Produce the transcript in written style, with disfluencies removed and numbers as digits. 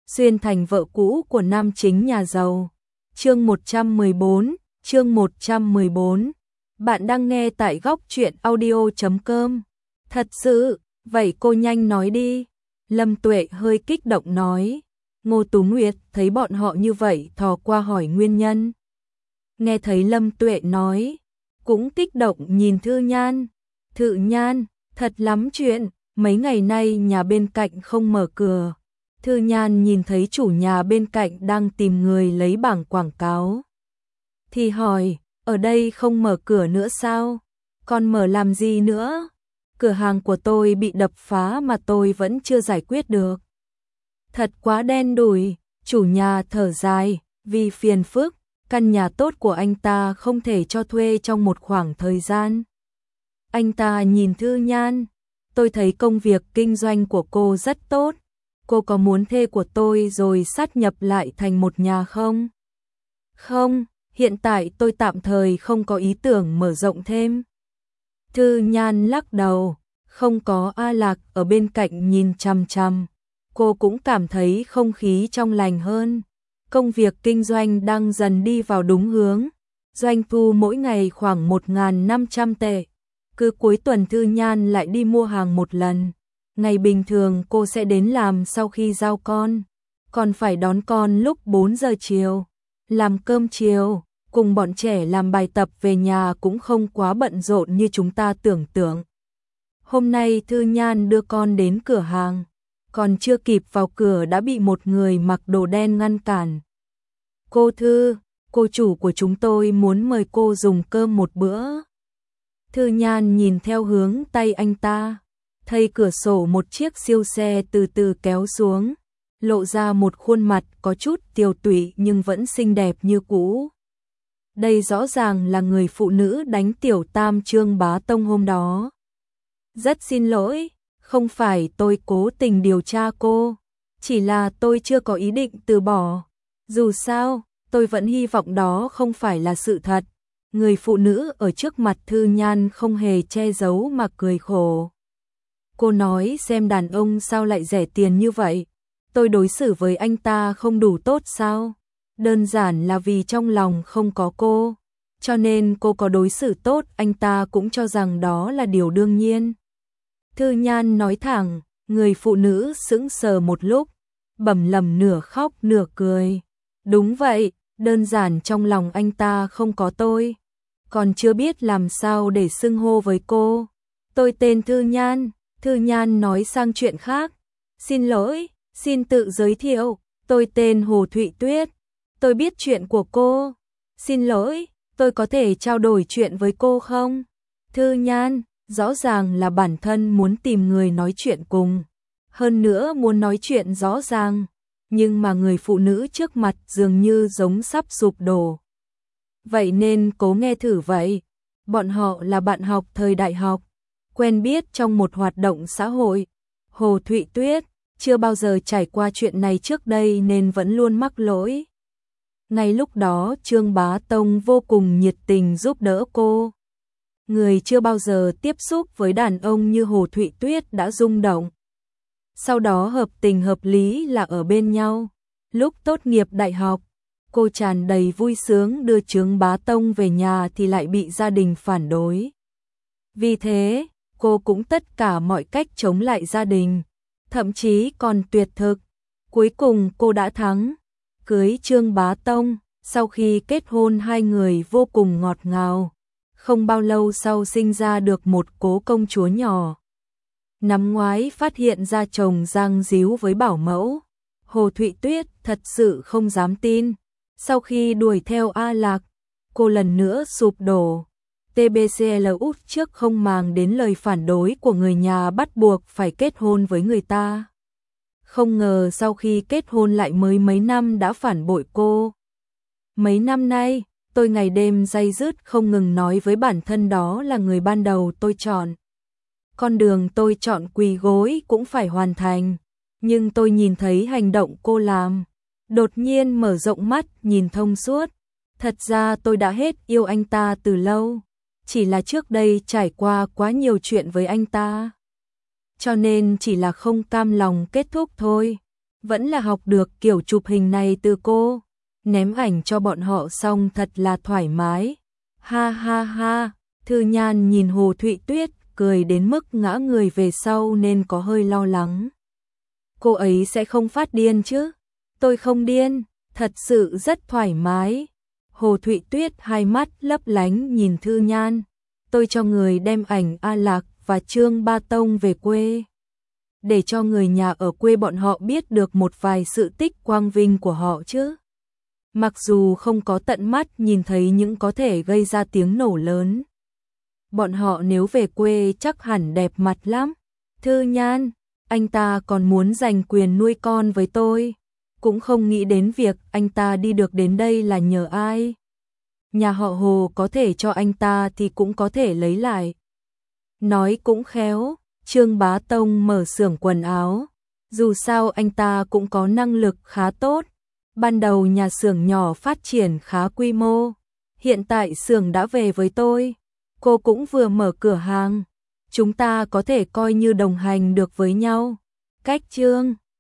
xuyên thành vợ cũ của nam chính nhà giàu. Chương 114. Bạn đang nghe tại góc truyện audio.com. Thật sự, vậy cô nhanh nói đi. Lâm Tuệ hơi kích động nói. Ngô Tú Nguyệt thấy bọn họ như vậy thò qua hỏi nguyên nhân. Nghe thấy Lâm Tuệ nói, cũng kích động nhìn Thư Nhan. Thư Nhan, thật lắm chuyện, mấy ngày nay nhà bên cạnh không mở cửa. Thư Nhan nhìn thấy chủ nhà bên cạnh đang tìm người lấy bảng quảng cáo. Thì hỏi, ở đây không mở cửa nữa sao? Còn mở làm gì nữa? Cửa hàng của tôi bị đập phá mà tôi vẫn chưa giải quyết được. Thật quá đen đủi, chủ nhà thở dài, vì phiền phức, căn nhà tốt của anh ta không thể cho thuê trong một khoảng thời gian. Anh ta nhìn Thư Nhan, tôi thấy công việc kinh doanh của cô rất tốt. Cô có muốn thuê của tôi rồi sát nhập lại thành một nhà không? Không, hiện tại tôi tạm thời không có ý tưởng mở rộng thêm. Thư Nhan lắc đầu, không có. A Lạc ở bên cạnh nhìn chằm chằm. Cô cũng cảm thấy không khí trong lành hơn. Công việc kinh doanh đang dần đi vào đúng hướng. Doanh thu mỗi ngày khoảng 1.500 tệ. Cứ cuối tuần Thư Nhan lại đi mua hàng một lần. Ngày bình thường cô sẽ đến làm sau khi giao con. Còn phải đón con lúc 4 giờ chiều. Làm cơm chiều, cùng bọn trẻ làm bài tập về nhà cũng không quá bận rộn như chúng ta tưởng tượng. Hôm nay Thư Nhan đưa con đến cửa hàng. Còn chưa kịp vào cửa đã bị một người mặc đồ đen ngăn cản. Cô Thư, cô chủ của chúng tôi muốn mời cô dùng cơm một bữa. Thư Nhan nhìn theo hướng tay anh ta. Thấy cửa sổ một chiếc siêu xe từ từ kéo xuống. Lộ ra một khuôn mặt có chút tiều tụy nhưng vẫn xinh đẹp như cũ. Đây rõ ràng là người phụ nữ đánh tiểu tam Trương Bá Tông hôm đó. Rất xin lỗi, không phải tôi cố tình điều tra cô, chỉ là tôi chưa có ý định từ bỏ. Dù sao, tôi vẫn hy vọng đó không phải là sự thật. Người phụ nữ ở trước mặt Thư Nhan không hề che giấu mà cười khổ. Cô nói xem đàn ông sao lại rẻ tiền như vậy. Tôi đối xử với anh ta không đủ tốt sao? Đơn giản là vì trong lòng không có cô. Cho nên cô có đối xử tốt anh ta cũng cho rằng đó là điều đương nhiên. Thư Nhan nói thẳng, người phụ nữ sững sờ một lúc, bẩm lẩm nửa khóc nửa cười. Đúng vậy, đơn giản trong lòng anh ta không có tôi. Còn chưa biết làm sao để xưng hô với cô. Tôi tên Thư Nhan. Thư Nhan nói sang chuyện khác. Xin lỗi, xin tự giới thiệu, tôi tên Hồ Thụy Tuyết. Tôi biết chuyện của cô. Xin lỗi, tôi có thể trao đổi chuyện với cô không? Thư Nhan, rõ ràng là bản thân muốn tìm người nói chuyện cùng. Hơn nữa muốn nói chuyện rõ ràng. Nhưng mà người phụ nữ trước mặt dường như giống sắp sụp đổ. Vậy nên cố nghe thử vậy. Bọn họ là bạn học thời đại học. Quen biết trong một hoạt động xã hội. Hồ Thụy Tuyết chưa bao giờ trải qua chuyện này trước đây nên vẫn luôn mắc lỗi. Ngay lúc đó Trương Bá Tông vô cùng nhiệt tình giúp đỡ cô. Người chưa bao giờ tiếp xúc với đàn ông như Hồ Thụy Tuyết đã rung động. Sau đó hợp tình hợp lý là ở bên nhau. Lúc tốt nghiệp đại học, cô tràn đầy vui sướng đưa Trương Bá Tông về nhà thì lại bị gia đình phản đối. Vì thế, cô cũng tất cả mọi cách chống lại gia đình, thậm chí còn tuyệt thực. Cuối cùng cô đã thắng, cưới Trương Bá Tông. Sau khi kết hôn hai người vô cùng ngọt ngào. Không bao lâu sau sinh ra được một cố công chúa nhỏ. Năm ngoái phát hiện ra chồng giang díu với bảo mẫu. Hồ Thụy Tuyết thật sự không dám tin. Sau khi đuổi theo A Lạc, cô lần nữa sụp đổ. TBCL út trước không màng đến lời phản đối của người nhà bắt buộc phải kết hôn với người ta. Không ngờ sau khi kết hôn lại mới mấy năm đã phản bội cô. Mấy năm nay, tôi ngày đêm day dứt không ngừng nói với bản thân đó là người ban đầu tôi chọn. Con đường tôi chọn quỳ gối cũng phải hoàn thành. Nhưng tôi nhìn thấy hành động cô làm. Đột nhiên mở rộng mắt nhìn thông suốt. Thật ra tôi đã hết yêu anh ta từ lâu. Chỉ là trước đây trải qua quá nhiều chuyện với anh ta. Cho nên chỉ là không cam lòng kết thúc thôi. vẫn là học được kiểu chụp hình này từ cô. Ném ảnh cho bọn họ xong thật là thoải mái. Ha ha ha, Thư Nhan nhìn Hồ Thụy Tuyết cười đến mức ngã người về sau nên có hơi lo lắng. Cô ấy sẽ không phát điên chứ? Tôi không điên, thật sự rất thoải mái. Hồ Thụy Tuyết hai mắt lấp lánh nhìn Thư Nhan. Tôi cho người đem ảnh A Lạc và Trương Ba Tông về quê, để cho người nhà ở quê bọn họ biết được một vài sự tích quang vinh của họ chứ. Mặc dù không có tận mắt nhìn thấy những có thể gây ra tiếng nổ lớn, bọn họ nếu về quê chắc hẳn đẹp mặt lắm. Thư Nhan, anh ta còn muốn giành quyền nuôi con với tôi, cũng không nghĩ đến việc anh ta đi được đến đây là nhờ ai. Nhà họ Hồ có thể cho anh ta thì cũng có thể lấy lại. Nói cũng khéo, Trương Bá Tông mở xưởng quần áo, dù sao anh ta cũng có năng lực khá tốt. Ban đầu nhà xưởng nhỏ phát triển khá quy mô, hiện tại xưởng đã về với tôi, cô cũng vừa mở cửa hàng, chúng ta có thể coi như đồng hành được với nhau. Cách Trương